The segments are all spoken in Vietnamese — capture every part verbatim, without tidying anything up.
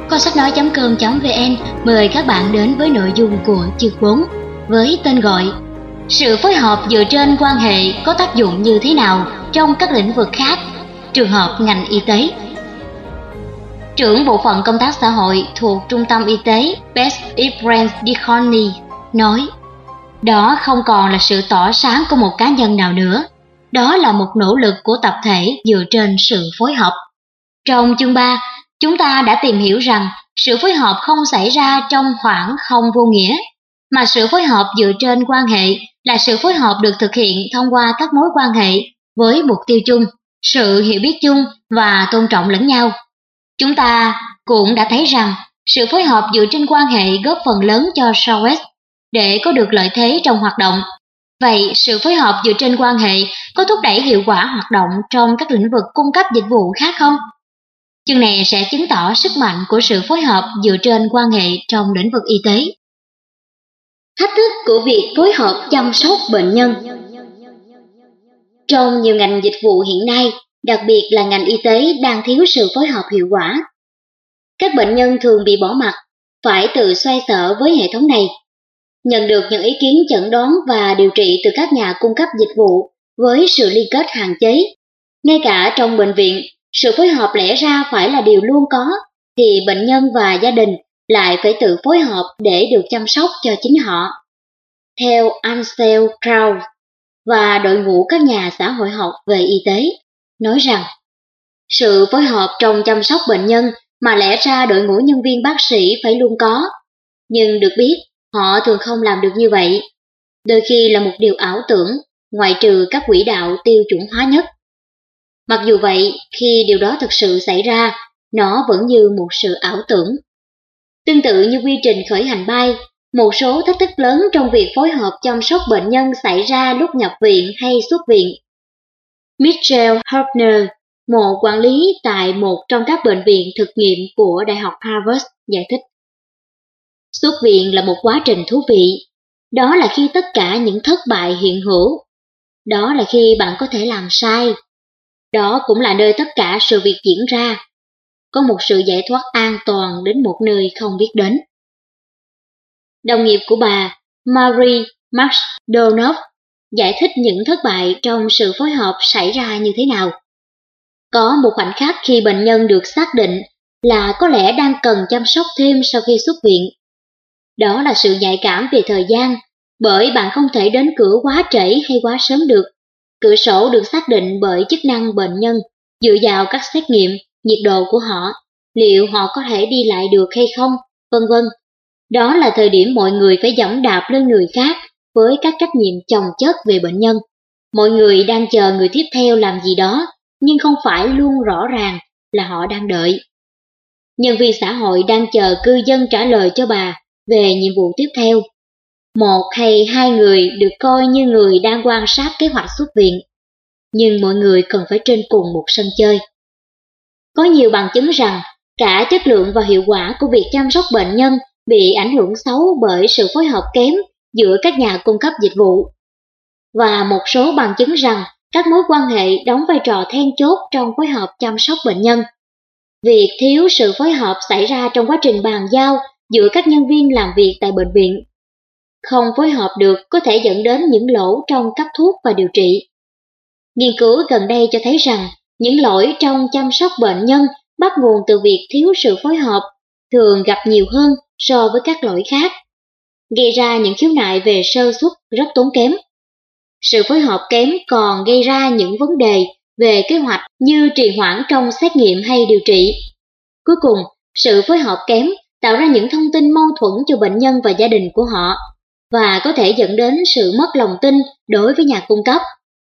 Kho sách nói chấm com chấm vn mời các bạn đến với nội dung của chương bốn với tên gọi Sự phối hợp dựa trên quan hệ có tác dụng như thế nào trong các lĩnh vực khác, trường hợp ngành y tế. Trưởng bộ phận công tác xã hội thuộc Trung tâm Y tế Beth Israel Deaconess nói, đó không còn là sự tỏa sáng của một cá nhân nào nữa, đó là một nỗ lực của tập thể dựa trên sự phối hợp. Trong chương ba, chúng ta đã tìm hiểu rằng sự phối hợp không xảy ra trong khoảng không vô nghĩa, mà sự phối hợp dựa trên quan hệ là sự phối hợp được thực hiện thông qua các mối quan hệ với mục tiêu chung, sự hiểu biết chung và tôn trọng lẫn nhau. Chúng ta cũng đã thấy rằng sự phối hợp dựa trên quan hệ góp phần lớn cho Southwest để có được lợi thế trong hoạt động. Vậy sự phối hợp dựa trên quan hệ có thúc đẩy hiệu quả hoạt động trong các lĩnh vực cung cấp dịch vụ khác không? Chương này sẽ chứng tỏ sức mạnh của sự phối hợp dựa trên quan hệ trong lĩnh vực y tế. Thách thức của việc phối hợp chăm sóc bệnh nhân. Trong nhiều ngành dịch vụ hiện nay, đặc biệt là ngành y tế đang thiếu sự phối hợp hiệu quả. Các bệnh nhân thường bị bỏ mặc, phải tự xoay sở với hệ thống này. Nhận được những ý kiến chẩn đoán và điều trị từ các nhà cung cấp dịch vụ với sự liên kết hạn chế. Ngay cả trong bệnh viện, sự phối hợp lẽ ra phải là điều luôn có, thì bệnh nhân và gia đình lại phải tự phối hợp để được chăm sóc cho chính họ. Theo Ansel Krauss và đội ngũ các nhà xã hội học về y tế, nói rằng sự phối hợp trong chăm sóc bệnh nhân mà lẽ ra đội ngũ nhân viên bác sĩ phải luôn có, nhưng được biết họ thường không làm được như vậy. Đôi khi là một điều ảo tưởng, ngoại trừ các quỹ đạo tiêu chuẩn hóa nhất. Mặc dù vậy, khi điều đó thực sự xảy ra, nó vẫn như một sự ảo tưởng. Tương tự như quy trình khởi hành bay, một số thách thức lớn trong việc phối hợp chăm sóc bệnh nhân xảy ra lúc nhập viện hay xuất viện. Michelle Hartner, một quản lý tại một trong các bệnh viện thực nghiệm của Đại học Harvard, giải thích. Xuất viện là một quá trình thú vị. Đó là khi tất cả những thất bại hiện hữu. Đó là khi bạn có thể làm sai. Đó cũng là nơi tất cả sự việc diễn ra. Có một sự giải thoát an toàn đến một nơi không biết đến. Đồng nghiệp của bà, Marie McDonough, giải thích những thất bại trong sự phối hợp xảy ra như thế nào. Có một khoảnh khắc khi bệnh nhân được xác định là có lẽ đang cần chăm sóc thêm sau khi xuất viện. Đó là sự nhạy cảm về thời gian, bởi bạn không thể đến cửa quá trễ hay quá sớm được. Cửa sổ được xác định bởi chức năng bệnh nhân, dựa vào các xét nghiệm, nhiệt độ của họ, liệu họ có thể đi lại được hay không, vân vân. Đó là thời điểm mọi người phải giẫm đạp lên người khác với các trách nhiệm chồng chất về bệnh nhân. Mọi người đang chờ người tiếp theo làm gì đó, nhưng không phải luôn rõ ràng là họ đang đợi. Nhân viên xã hội đang chờ cư dân trả lời cho bà về nhiệm vụ tiếp theo. Một hay hai người được coi như người đang quan sát kế hoạch xuất viện, nhưng mọi người cần phải trên cùng một sân chơi. Có nhiều bằng chứng rằng cả chất lượng và hiệu quả của việc chăm sóc bệnh nhân bị ảnh hưởng xấu bởi sự phối hợp kém giữa các nhà cung cấp dịch vụ. Và một số bằng chứng rằng các mối quan hệ đóng vai trò then chốt trong phối hợp chăm sóc bệnh nhân. Việc thiếu sự phối hợp xảy ra trong quá trình bàn giao giữa các nhân viên làm việc tại bệnh viện. Không phối hợp được có thể dẫn đến những lỗ trong cấp thuốc và điều trị. Nghiên cứu gần đây cho thấy rằng những lỗi trong chăm sóc bệnh nhân bắt nguồn từ việc thiếu sự phối hợp, thường gặp nhiều hơn so với các lỗi khác, gây ra những khiếu nại về sơ suất rất tốn kém. Sự phối hợp kém còn gây ra những vấn đề về kế hoạch như trì hoãn trong xét nghiệm hay điều trị. Cuối cùng, sự phối hợp kém tạo ra những thông tin mâu thuẫn cho bệnh nhân và gia đình của họ, và có thể dẫn đến sự mất lòng tin đối với nhà cung cấp.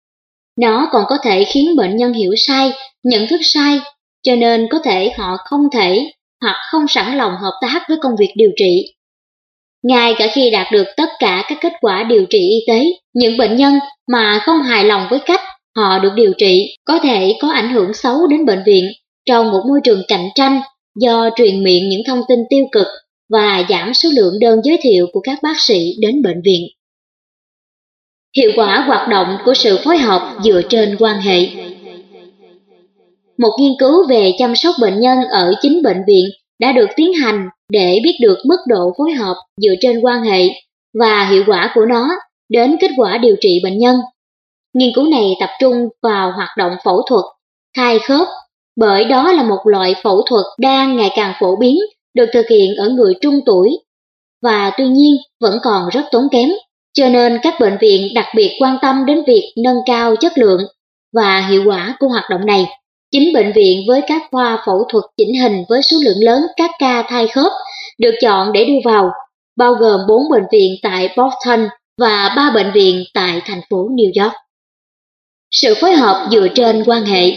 Nó còn có thể khiến bệnh nhân hiểu sai, nhận thức sai, cho nên có thể họ không thể hoặc không sẵn lòng hợp tác với công việc điều trị. Ngay cả khi đạt được tất cả các kết quả điều trị y tế, những bệnh nhân mà không hài lòng với cách họ được điều trị có thể có ảnh hưởng xấu đến bệnh viện trong một môi trường cạnh tranh do truyền miệng những thông tin tiêu cực và giảm số lượng đơn giới thiệu của các bác sĩ đến bệnh viện. Hiệu quả hoạt động của sự phối hợp dựa trên quan hệ. Một nghiên cứu về chăm sóc bệnh nhân ở chính bệnh viện đã được tiến hành để biết được mức độ phối hợp dựa trên quan hệ và hiệu quả của nó đến kết quả điều trị bệnh nhân. Nghiên cứu này tập trung vào hoạt động phẫu thuật thay khớp, bởi đó là một loại phẫu thuật đang ngày càng phổ biến, được thực hiện ở người trung tuổi và tuy nhiên vẫn còn rất tốn kém, cho nên các bệnh viện đặc biệt quan tâm đến việc nâng cao chất lượng và hiệu quả của hoạt động này. Chính bệnh viện với các khoa phẫu thuật chỉnh hình với số lượng lớn các ca thay khớp được chọn để đưa vào, bao gồm bốn bệnh viện tại Boston và ba bệnh viện tại thành phố New York. Sự phối hợp dựa trên quan hệ.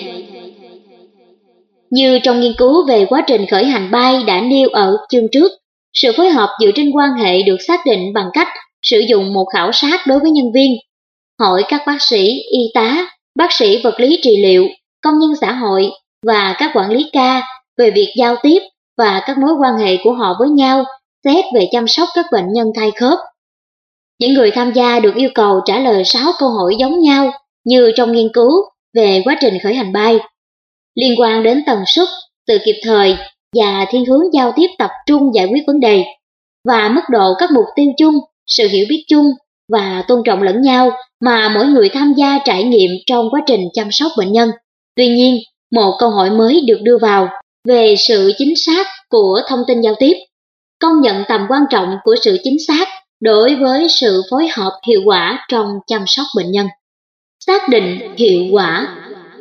Như trong nghiên cứu về quá trình khởi hành bay đã nêu ở chương trước, sự phối hợp dựa trên quan hệ được xác định bằng cách sử dụng một khảo sát đối với nhân viên, hỏi các bác sĩ, y tá, bác sĩ vật lý trị liệu, công nhân xã hội và các quản lý ca về việc giao tiếp và các mối quan hệ của họ với nhau, xét về chăm sóc các bệnh nhân thay khớp. Những người tham gia được yêu cầu trả lời sáu câu hỏi giống nhau như trong nghiên cứu về quá trình khởi hành bay, liên quan đến tần suất, sự kịp thời và thiên hướng giao tiếp tập trung giải quyết vấn đề, và mức độ các mục tiêu chung, sự hiểu biết chung và tôn trọng lẫn nhau mà mỗi người tham gia trải nghiệm trong quá trình chăm sóc bệnh nhân. Tuy nhiên, một câu hỏi mới được đưa vào về sự chính xác của thông tin giao tiếp, công nhận tầm quan trọng của sự chính xác đối với sự phối hợp hiệu quả trong chăm sóc bệnh nhân. Xác định hiệu quả.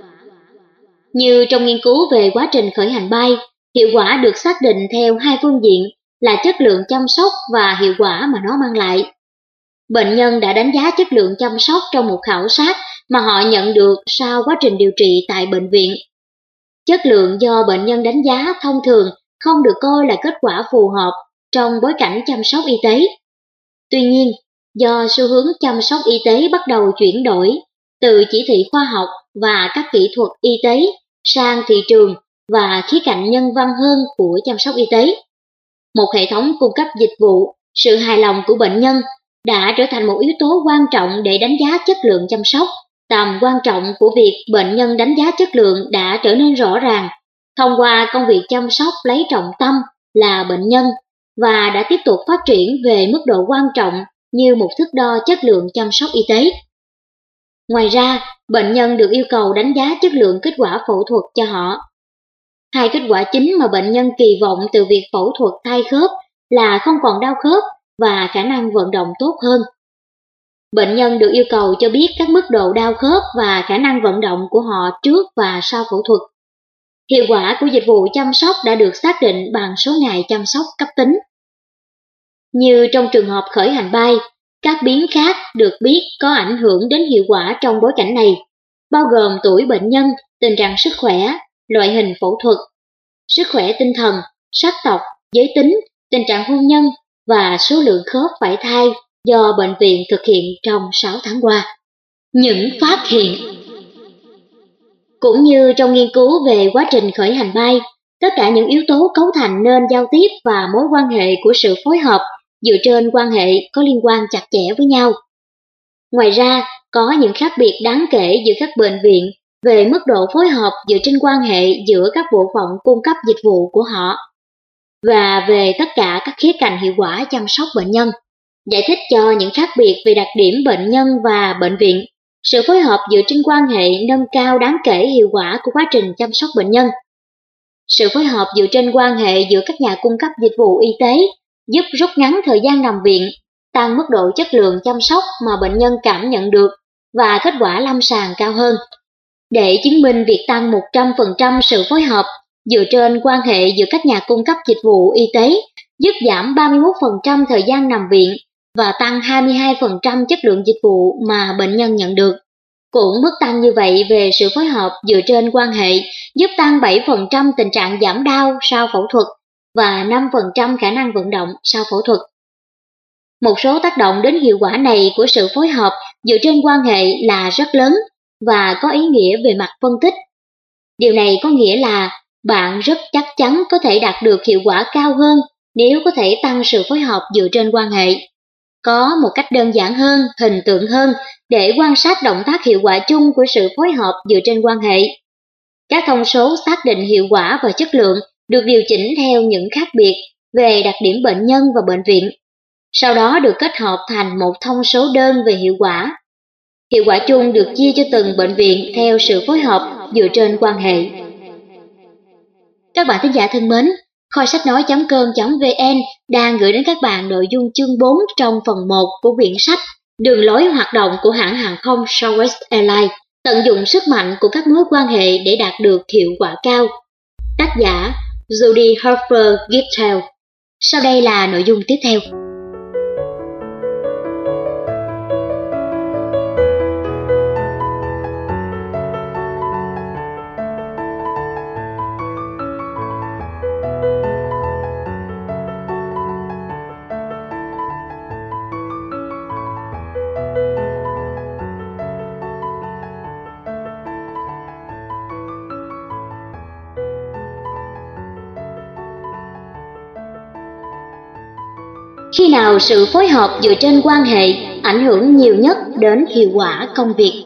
Như trong nghiên cứu về quá trình khởi hành bay, hiệu quả được xác định theo hai phương diện là chất lượng chăm sóc và hiệu quả mà nó mang lại. Bệnh nhân đã đánh giá chất lượng chăm sóc trong một khảo sát mà họ nhận được sau quá trình điều trị tại bệnh viện. Chất lượng do bệnh nhân đánh giá thông thường không được coi là kết quả phù hợp trong bối cảnh chăm sóc y tế. Tuy nhiên, do xu hướng chăm sóc y tế bắt đầu chuyển đổi từ chỉ thị khoa học và các kỹ thuật y tế sang thị trường và khía cạnh nhân văn hơn của chăm sóc y tế, một hệ thống cung cấp dịch vụ, sự hài lòng của bệnh nhân đã trở thành một yếu tố quan trọng để đánh giá chất lượng chăm sóc. Tầm quan trọng của việc bệnh nhân đánh giá chất lượng đã trở nên rõ ràng thông qua công việc chăm sóc lấy trọng tâm là bệnh nhân và đã tiếp tục phát triển về mức độ quan trọng như một thước đo chất lượng chăm sóc y tế. Ngoài ra, bệnh nhân được yêu cầu đánh giá chất lượng kết quả phẫu thuật cho họ. Hai kết quả chính mà bệnh nhân kỳ vọng từ việc phẫu thuật thay khớp là không còn đau khớp và khả năng vận động tốt hơn. Bệnh nhân được yêu cầu cho biết các mức độ đau khớp và khả năng vận động của họ trước và sau phẫu thuật. Hiệu quả của dịch vụ chăm sóc đã được xác định bằng số ngày chăm sóc cấp tính. Như trong trường hợp khởi hành bay, các biến khác được biết có ảnh hưởng đến hiệu quả trong bối cảnh này, bao gồm tuổi bệnh nhân, tình trạng sức khỏe, loại hình phẫu thuật, sức khỏe tinh thần, sắc tộc, giới tính, tình trạng hôn nhân và số lượng khớp phải thay do bệnh viện thực hiện trong sáu tháng qua. Những phát hiện. Cũng như trong nghiên cứu về quá trình khởi hành bay, tất cả những yếu tố cấu thành nên giao tiếp và mối quan hệ của sự phối hợp dựa trên quan hệ có liên quan chặt chẽ với nhau. Ngoài ra, có những khác biệt đáng kể giữa các bệnh viện về mức độ phối hợp dựa trên quan hệ giữa các bộ phận cung cấp dịch vụ của họ và về tất cả các khía cạnh hiệu quả chăm sóc bệnh nhân. Giải thích cho những khác biệt về đặc điểm bệnh nhân và bệnh viện, sự phối hợp dựa trên quan hệ nâng cao đáng kể hiệu quả của quá trình chăm sóc bệnh nhân. Sự phối hợp dựa trên quan hệ giữa các nhà cung cấp dịch vụ y tế giúp rút ngắn thời gian nằm viện, tăng mức độ chất lượng chăm sóc mà bệnh nhân cảm nhận được và kết quả lâm sàng cao hơn. Để chứng minh việc tăng một trăm phần trăm sự phối hợp dựa trên quan hệ giữa các nhà cung cấp dịch vụ y tế giúp giảm ba mươi mốt phần trăm thời gian nằm viện và tăng hai mươi hai phần trăm chất lượng dịch vụ mà bệnh nhân nhận được. Cũng mức tăng như vậy về sự phối hợp dựa trên quan hệ giúp tăng bảy phần trăm tình trạng giảm đau sau phẫu thuật và năm phần trăm khả năng vận động sau phẫu thuật. Một số tác động đến hiệu quả này của sự phối hợp dựa trên quan hệ là rất lớn và có ý nghĩa về mặt phân tích. Điều này có nghĩa là bạn rất chắc chắn có thể đạt được hiệu quả cao hơn nếu có thể tăng sự phối hợp dựa trên quan hệ. Có một cách đơn giản hơn, hình tượng hơn để quan sát động tác hiệu quả chung của sự phối hợp dựa trên quan hệ. Các thông số xác định hiệu quả và chất lượng được điều chỉnh theo những khác biệt về đặc điểm bệnh nhân và bệnh viện, sau đó được kết hợp thành một thông số đơn về hiệu quả. Hiệu quả chung được chia cho từng bệnh viện theo sự phối hợp dựa trên quan hệ. Các bạn thính giả thân mến, kho sách nói chấm com chấm vn đang gửi đến các bạn nội dung chương bốn trong phần một của quyển sách Đường lối hoạt động của hãng hàng không Southwest Airlines, tận dụng sức mạnh của các mối quan hệ để đạt được hiệu quả cao. Tác giả Judy Harper Gittel. Sau đây là nội dung tiếp theo. Khi nào sự phối hợp dựa trên quan hệ ảnh hưởng nhiều nhất đến hiệu quả công việc?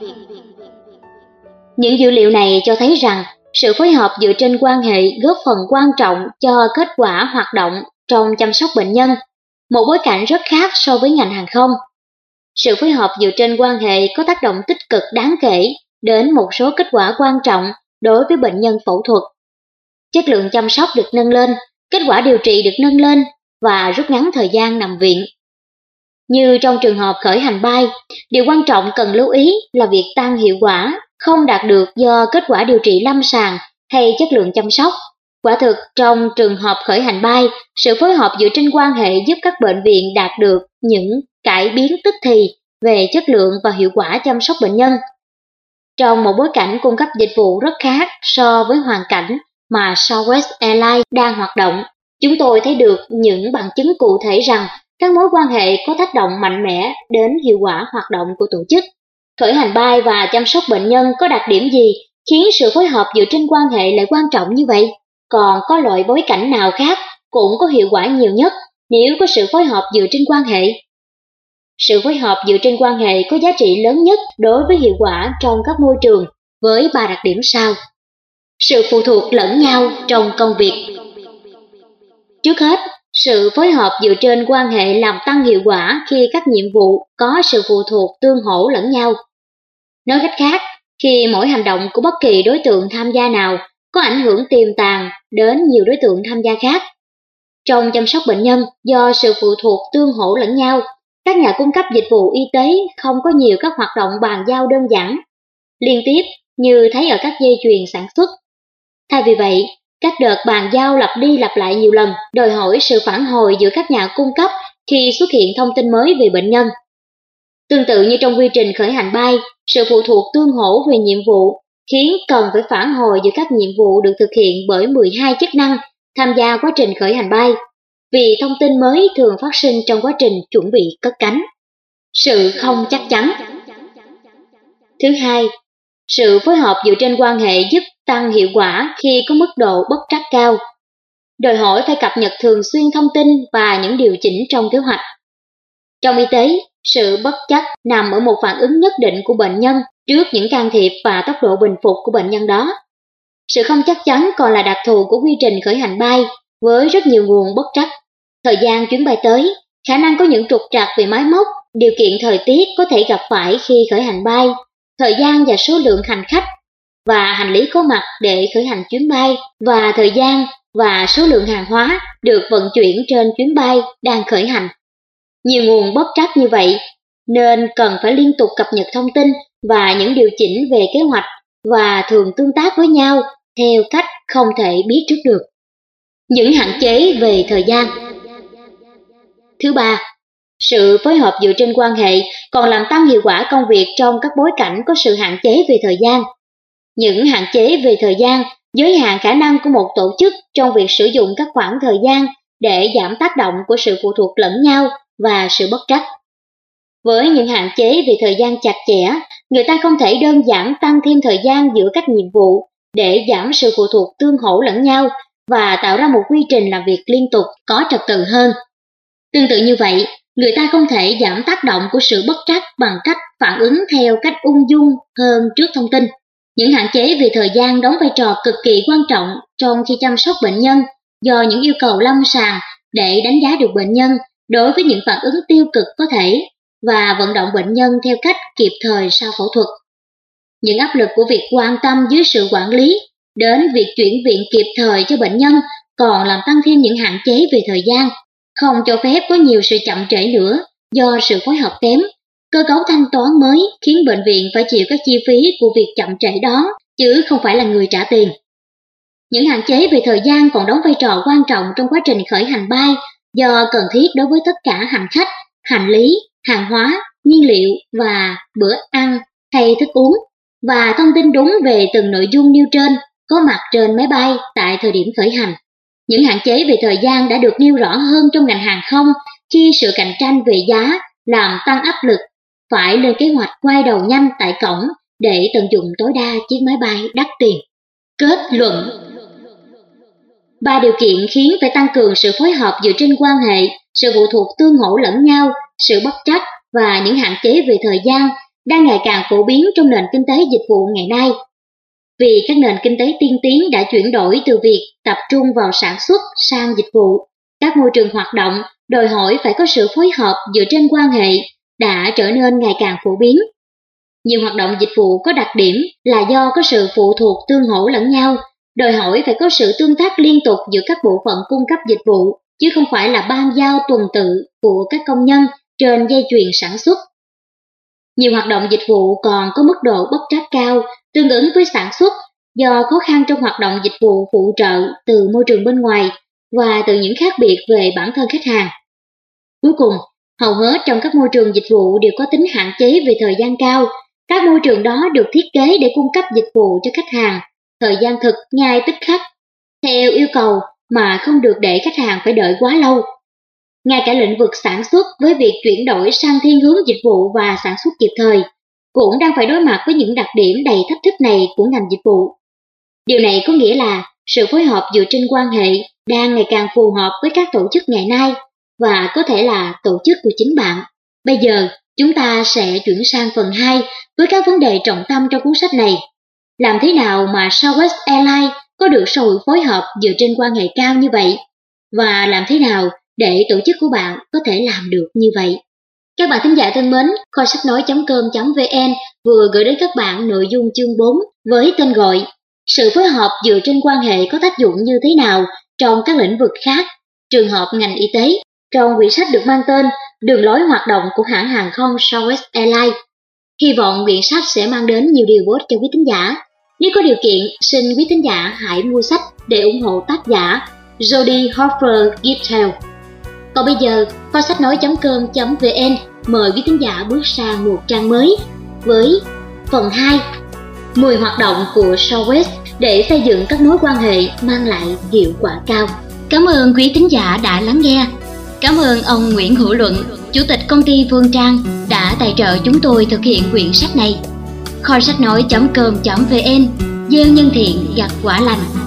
Những dữ liệu này cho thấy rằng sự phối hợp dựa trên quan hệ góp phần quan trọng cho kết quả hoạt động trong chăm sóc bệnh nhân, một bối cảnh rất khác so với ngành hàng không. Sự phối hợp dựa trên quan hệ có tác động tích cực đáng kể đến một số kết quả quan trọng đối với bệnh nhân phẫu thuật. Chất lượng chăm sóc được nâng lên, kết quả điều trị được nâng lên và rút ngắn thời gian nằm viện. Như trong trường hợp khởi hành bay, điều quan trọng cần lưu ý là việc tăng hiệu quả không đạt được do kết quả điều trị lâm sàng hay chất lượng chăm sóc. Quả thực, trong trường hợp khởi hành bay, sự phối hợp dựa trên quan hệ giúp các bệnh viện đạt được những cải biến tức thì về chất lượng và hiệu quả chăm sóc bệnh nhân. Trong một bối cảnh cung cấp dịch vụ rất khác so với hoàn cảnh mà Southwest Airlines đang hoạt động, chúng tôi thấy được những bằng chứng cụ thể rằng các mối quan hệ có tác động mạnh mẽ đến hiệu quả hoạt động của tổ chức. Khởi hành bay và chăm sóc bệnh nhân có đặc điểm gì khiến sự phối hợp dựa trên quan hệ lại quan trọng như vậy? Còn có loại bối cảnh nào khác cũng có hiệu quả nhiều nhất nếu có sự phối hợp dựa trên quan hệ? Sự phối hợp dựa trên quan hệ có giá trị lớn nhất đối với hiệu quả trong các môi trường với ba đặc điểm sau. Sự phụ thuộc lẫn nhau trong công việc. Trước hết, sự phối hợp dựa trên quan hệ làm tăng hiệu quả khi các nhiệm vụ có sự phụ thuộc tương hỗ lẫn nhau. Nói cách khác, khi mỗi hành động của bất kỳ đối tượng tham gia nào có ảnh hưởng tiềm tàng đến nhiều đối tượng tham gia khác. Trong chăm sóc bệnh nhân, do sự phụ thuộc tương hỗ lẫn nhau, các nhà cung cấp dịch vụ y tế không có nhiều các hoạt động bàn giao đơn giản, liên tiếp như thấy ở các dây chuyền sản xuất. Thay vì vậy, các đợt bàn giao lặp đi lặp lại nhiều lần đòi hỏi sự phản hồi giữa các nhà cung cấp khi xuất hiện thông tin mới về bệnh nhân. Tương tự như trong quy trình khởi hành bay, sự phụ thuộc tương hỗ về nhiệm vụ khiến cần phải phản hồi giữa các nhiệm vụ được thực hiện bởi mười hai chức năng tham gia quá trình khởi hành bay, vì thông tin mới thường phát sinh trong quá trình chuẩn bị cất cánh. Sự không chắc chắn. Thứ hai, sự phối hợp dựa trên quan hệ giúp tăng hiệu quả khi có mức độ bất trắc cao, đòi hỏi phải cập nhật thường xuyên thông tin và những điều chỉnh trong kế hoạch. Trong y tế, sự bất chắc nằm ở một phản ứng nhất định của bệnh nhân trước những can thiệp và tốc độ bình phục của bệnh nhân đó. Sự không chắc chắn còn là đặc thù của quy trình khởi hành bay với rất nhiều nguồn bất trắc. Thời gian chuyến bay tới, khả năng có những trục trặc về máy móc, điều kiện thời tiết có thể gặp phải khi khởi hành bay, thời gian và số lượng hành khách và hành lý có mặt để khởi hành chuyến bay, và thời gian và số lượng hàng hóa được vận chuyển trên chuyến bay đang khởi hành. Nhiều nguồn bất trắc như vậy nên cần phải liên tục cập nhật thông tin và những điều chỉnh về kế hoạch, và thường tương tác với nhau theo cách không thể biết trước được. Những hạn chế về thời gian. Thứ ba, sự phối hợp dựa trên quan hệ còn làm tăng hiệu quả công việc trong các bối cảnh có sự hạn chế về thời gian. Những hạn chế về thời gian giới hạn khả năng của một tổ chức trong việc sử dụng các khoảng thời gian để giảm tác động của sự phụ thuộc lẫn nhau và sự bất trắc. Với những hạn chế về thời gian chặt chẽ, người ta không thể đơn giản tăng thêm thời gian giữa các nhiệm vụ để giảm sự phụ thuộc tương hỗ lẫn nhau và tạo ra một quy trình làm việc liên tục có trật tự hơn. Tương tự như vậy, người ta không thể giảm tác động của sự bất trắc bằng cách phản ứng theo cách ung dung hơn trước thông tin. Những hạn chế về thời gian đóng vai trò cực kỳ quan trọng trong khi chăm sóc bệnh nhân do những yêu cầu lâm sàng để đánh giá được bệnh nhân đối với những phản ứng tiêu cực có thể và vận động bệnh nhân theo cách kịp thời sau phẫu thuật. Những áp lực của việc quan tâm dưới sự quản lý đến việc chuyển viện kịp thời cho bệnh nhân còn làm tăng thêm những hạn chế về thời gian, không cho phép có nhiều sự chậm trễ nữa do sự phối hợp kém. Cơ cấu thanh toán mới khiến bệnh viện phải chịu các chi phí của việc chậm trễ đó, chứ không phải là người trả tiền. Những hạn chế về thời gian còn đóng vai trò quan trọng trong quá trình khởi hành bay do cần thiết đối với tất cả hành khách, hành lý, hàng hóa, nhiên liệu và bữa ăn hay thức uống, và thông tin đúng về từng nội dung nêu trên có mặt trên máy bay tại thời điểm khởi hành. Những hạn chế về thời gian đã được nêu rõ hơn trong ngành hàng không khi sự cạnh tranh về giá làm tăng áp lực phải lên kế hoạch quay đầu nhanh tại cổng để tận dụng tối đa chiếc máy bay đắt tiền. Kết luận: ba điều kiện khiến phải tăng cường sự phối hợp dựa trên quan hệ, sự phụ thuộc tương hỗ lẫn nhau, sự bất trách và những hạn chế về thời gian đang ngày càng phổ biến trong nền kinh tế dịch vụ ngày nay. Vì các nền kinh tế tiên tiến đã chuyển đổi từ việc tập trung vào sản xuất sang dịch vụ, các môi trường hoạt động đòi hỏi phải có sự phối hợp dựa trên quan hệ đã trở nên ngày càng phổ biến. Nhiều hoạt động dịch vụ có đặc điểm là do có sự phụ thuộc tương hỗ lẫn nhau, đòi hỏi phải có sự tương tác liên tục giữa các bộ phận cung cấp dịch vụ, chứ không phải là ban giao tuần tự của các công nhân trên dây chuyền sản xuất. Nhiều hoạt động dịch vụ còn có mức độ bất trách cao, tương ứng với sản xuất do khó khăn trong hoạt động dịch vụ phụ trợ từ môi trường bên ngoài và từ những khác biệt về bản thân khách hàng. Cuối cùng, hầu hết trong các môi trường dịch vụ đều có tính hạn chế về thời gian cao. Các môi trường đó được thiết kế để cung cấp dịch vụ cho khách hàng thời gian thực ngay tức khắc, theo yêu cầu mà không được để khách hàng phải đợi quá lâu. Ngay cả lĩnh vực sản xuất với việc chuyển đổi sang thiên hướng dịch vụ và sản xuất kịp thời cũng đang phải đối mặt với những đặc điểm đầy thách thức này của ngành dịch vụ. Điều này có nghĩa là sự phối hợp dựa trên quan hệ đang ngày càng phù hợp với các tổ chức ngày nay và có thể là tổ chức của chính bạn. Bây giờ, chúng ta sẽ chuyển sang phần hai với các vấn đề trọng tâm trong cuốn sách này. Làm thế nào mà Southwest Airlines có được sự phối hợp dựa trên quan hệ cao như vậy? Và làm thế nào để tổ chức của bạn có thể làm được như vậy? Các bạn thính giả thân mến, kho sách nói chấm com chấm vn vừa gửi đến các bạn nội dung chương bốn với tên gọi Sự phối hợp dựa trên quan hệ có tác dụng như thế nào trong các lĩnh vực khác, trường hợp ngành y tế, trong quyển sách được mang tên Đường lối hoạt động của hãng hàng không Southwest Airlines. Hy vọng quyển sách sẽ mang đến nhiều điều bổ ích cho quý thính giả. Nếu có điều kiện, xin quý thính giả hãy mua sách để ủng hộ tác giả Jody Harper Gittel. Còn bây giờ, kho sách nói chấm com chấm vn mời quý thính giả bước sang một trang mới với phần hai, mười hoạt động của Southwest để xây dựng các mối quan hệ mang lại hiệu quả cao. Cảm ơn quý thính giả đã lắng nghe. Cảm ơn ông Nguyễn Hữu Luận, Chủ tịch công ty Phương Trang đã tài trợ chúng tôi thực hiện quyển sách này. Kho sách nói chấm com chấm vn, gieo nhân thiện gặt quả lành.